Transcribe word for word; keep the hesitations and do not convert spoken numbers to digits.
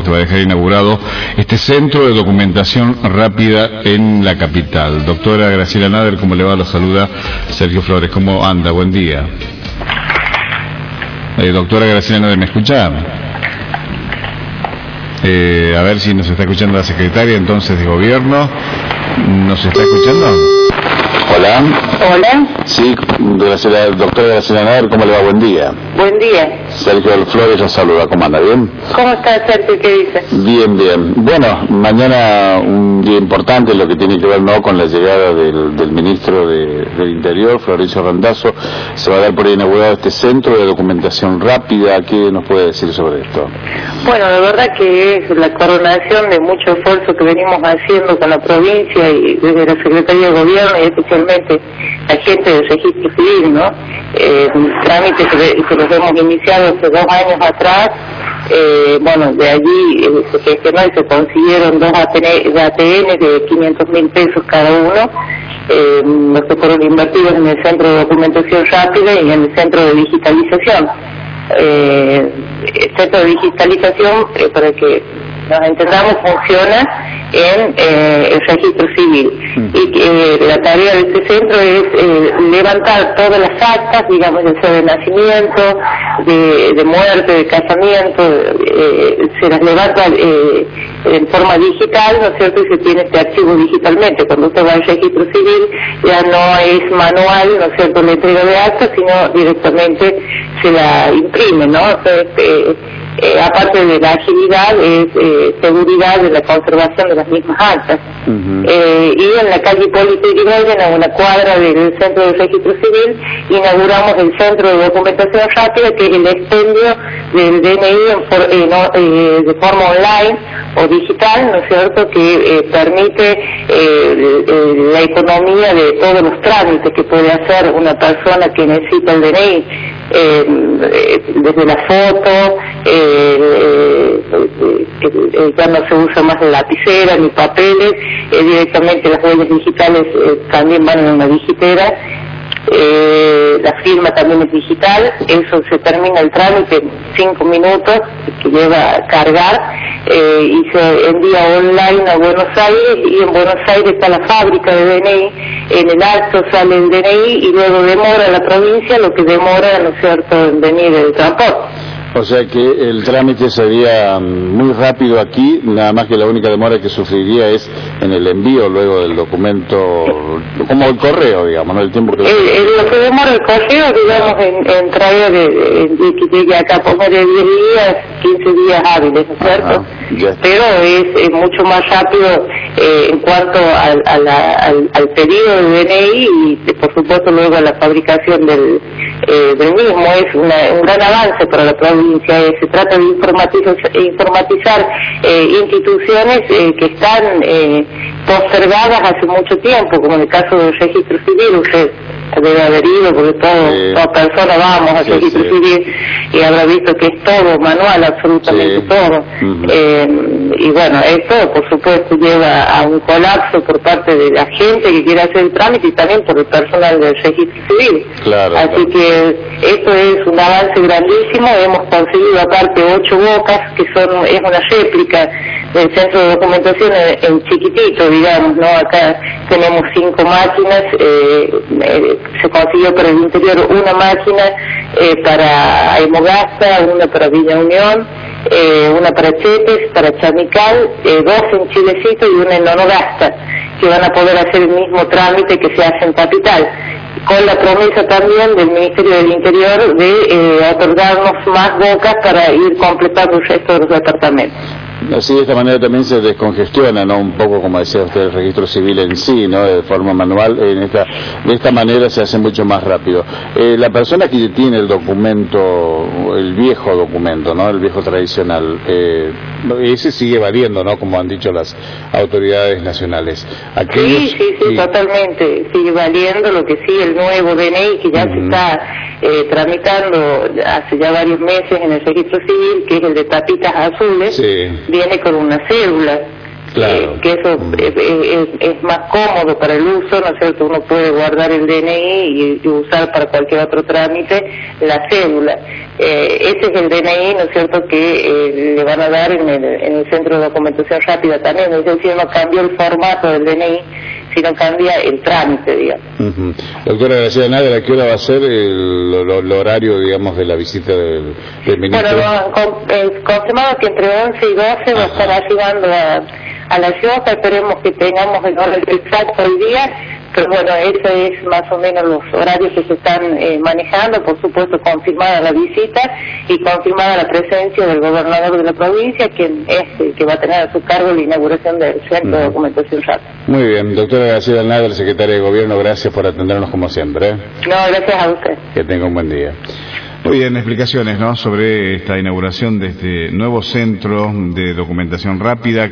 supuesto, va a dejar inaugurado este centro de documentación rápida en la capital. Doctora Graciela Nader, ¿cómo le va? Lo saluda Sergio Flores. ¿Cómo anda? Buen día. Eh, doctora Graciela Nader, ¿me escucha? Eh, a ver si nos está escuchando la secretaria entonces de gobierno. ¿Nos está escuchando? Hola. Hola. Sí, Graciela, doctora Graciela Nader, ¿cómo le va? Buen día. Buen día. Sergio Flores la saluda, ¿cómo anda? ¿Bien? ¿Cómo está, Sergio? ¿Qué dice? Bien, bien. Bueno, mañana un día importante, lo que tiene que ver no con la llegada del, del ministro de, del Interior, Florencio Randazzo. Se va a dar por inaugurado este centro de documentación rápida. ¿Qué nos puede decir sobre esto? Bueno, la verdad que es la coronación de mucho esfuerzo que venimos haciendo con la provincia y desde la Secretaría de Gobierno y especialmente la gente del registro civil, ¿no? Eh, trámites que, que los hemos iniciado hace dos años atrás. Eh, bueno, de allí eh, se gestionó y se consiguieron dos A T N de quinientos mil pesos cada uno, eh, los que fueron invertidos en el Centro de Documentación Rápida y en el Centro de Digitalización. Eh, el Centro de Digitalización, eh, para que nos entendamos, funciona en eh, el registro civil y eh, la tarea de este centro es eh, levantar todas las actas, digamos, ya sea de nacimiento, de, de muerte, de casamiento, eh, se las levanta eh, en forma digital, ¿no es cierto? Y se tiene este archivo digitalmente. Cuando usted va al registro civil ya no es manual, ¿no es cierto?, la entrega de actas, sino directamente se la imprime, ¿no? Entonces, eh, Eh, aparte de la agilidad, es eh, seguridad de la conservación de las mismas actas. Uh-huh. eh, y en la calle Hipólito Yrigoyen, a una cuadra del Centro de Registro Civil, inauguramos el Centro de Documentación Rápida, que es el expendio del D N I en for, eh, no, eh, de forma online o digital, ¿no es cierto?, que eh, permite eh, eh, la economía de todos los trámites que puede hacer una persona que necesita el D N I, eh, eh, desde la foto, eh, Eh, eh, eh, ya no se usa más la lapicera ni papeles, eh, directamente las huellas digitales eh, también van en una digitera, eh, la firma también es digital, eso se termina el trámite en cinco minutos que lleva a cargar eh, y se envía online a Buenos Aires, y en Buenos Aires está la fábrica de D N I, en el acto sale el D N I y luego demora la provincia lo que demora, ¿no es cierto?, en venir el transporte. O sea que el trámite sería muy rápido aquí, nada más que la única demora que sufriría es en el envío luego del documento, como el correo, digamos, ¿no? El tiempo que... El, el, lo que demora el correo, digamos, en, en traer de, de, de que llegue acá, ponga de diez días, quince días hábiles, ¿no es cierto? Ajá, pero es, es mucho más rápido eh, en cuanto al, a la, al, al pedido del D N I y, por supuesto, luego a la fabricación del, eh, del mismo. Es una, un gran avance para la provincia. Se trata de informatizar, informatizar eh, instituciones eh, que están eh, postergadas hace mucho tiempo, como en el caso del registro civil. Usted debe haber ido, porque todo, sí. toda persona vamos al sí, registro sí. civil y habrá visto que es todo manual, absolutamente sí. todo. Uh-huh. eh, y bueno, esto por supuesto lleva a un colapso por parte de la gente que quiere hacer el trámite y también por el personal del registro civil. Claro, Así claro. que esto es un avance grandísimo. Hemos conseguido aparte ocho bocas, que son es una réplica del centro de documentación en, en chiquitito, digamos, ¿no? Acá tenemos cinco máquinas, eh, eh, se consiguió para el interior una máquina eh, para Aymogasta, una para Villa Unión, eh, una para Chetes, para Chamical, eh, dos en Chilecito y una en Nonogasta, que van a poder hacer el mismo trámite que se hace en Capital, con la promesa también del Ministerio del Interior de eh, otorgarnos más bocas para ir completando el resto de los departamentos. Así de esta manera también se descongestiona, ¿no? Un poco, como decía usted, el registro civil en sí, ¿no? De forma manual, en esta, de esta manera se hace mucho más rápido. Eh, la persona que tiene el documento, el viejo documento, ¿no? El viejo tradicional, eh, ese sigue valiendo, ¿no? Como han dicho las autoridades nacionales. Aquellos, sí, sí, sí, y... totalmente, sigue valiendo. Lo que sí, el nuevo D N I que ya uh-huh. se está eh, tramitando hace ya varios meses en el registro civil, que es el de tapitas azules, sí. viene con una cédula. Claro. eh, que eso mm. es, es, es más cómodo para el uso, ¿no es cierto? Uno puede guardar el D N I y, y usar para cualquier otro trámite la cédula. Eh, ese es el D N I, ¿no es cierto?, que eh, le van a dar en el, en el centro de documentación rápida también, es decir, no cambió el formato del D N I, sino cambia el trámite, digamos. Uh-huh. Doctora Graciela Nader, ¿a qué hora va a ser el, el, el horario, digamos, de la visita del, del ministro? Bueno, no, con, eh, confirmado que entre once y doce va a estar arribando a, a la ciudad, esperemos que tengamos el horario exacto hoy día, pero bueno, eso es más o menos los horarios que se están eh, manejando, por supuesto confirmada la visita y confirmada la presencia del gobernador de la provincia, quien es el que va a tener a su cargo la inauguración del Centro uh-huh. de Documentación Rápida. Muy bien, doctora Graciela Nader, secretaria de Gobierno, gracias por atendernos como siempre. ¿eh? No, gracias a usted. Que tenga un buen día. Muy bien, explicaciones, ¿no?, sobre esta inauguración de este nuevo Centro de Documentación Rápida.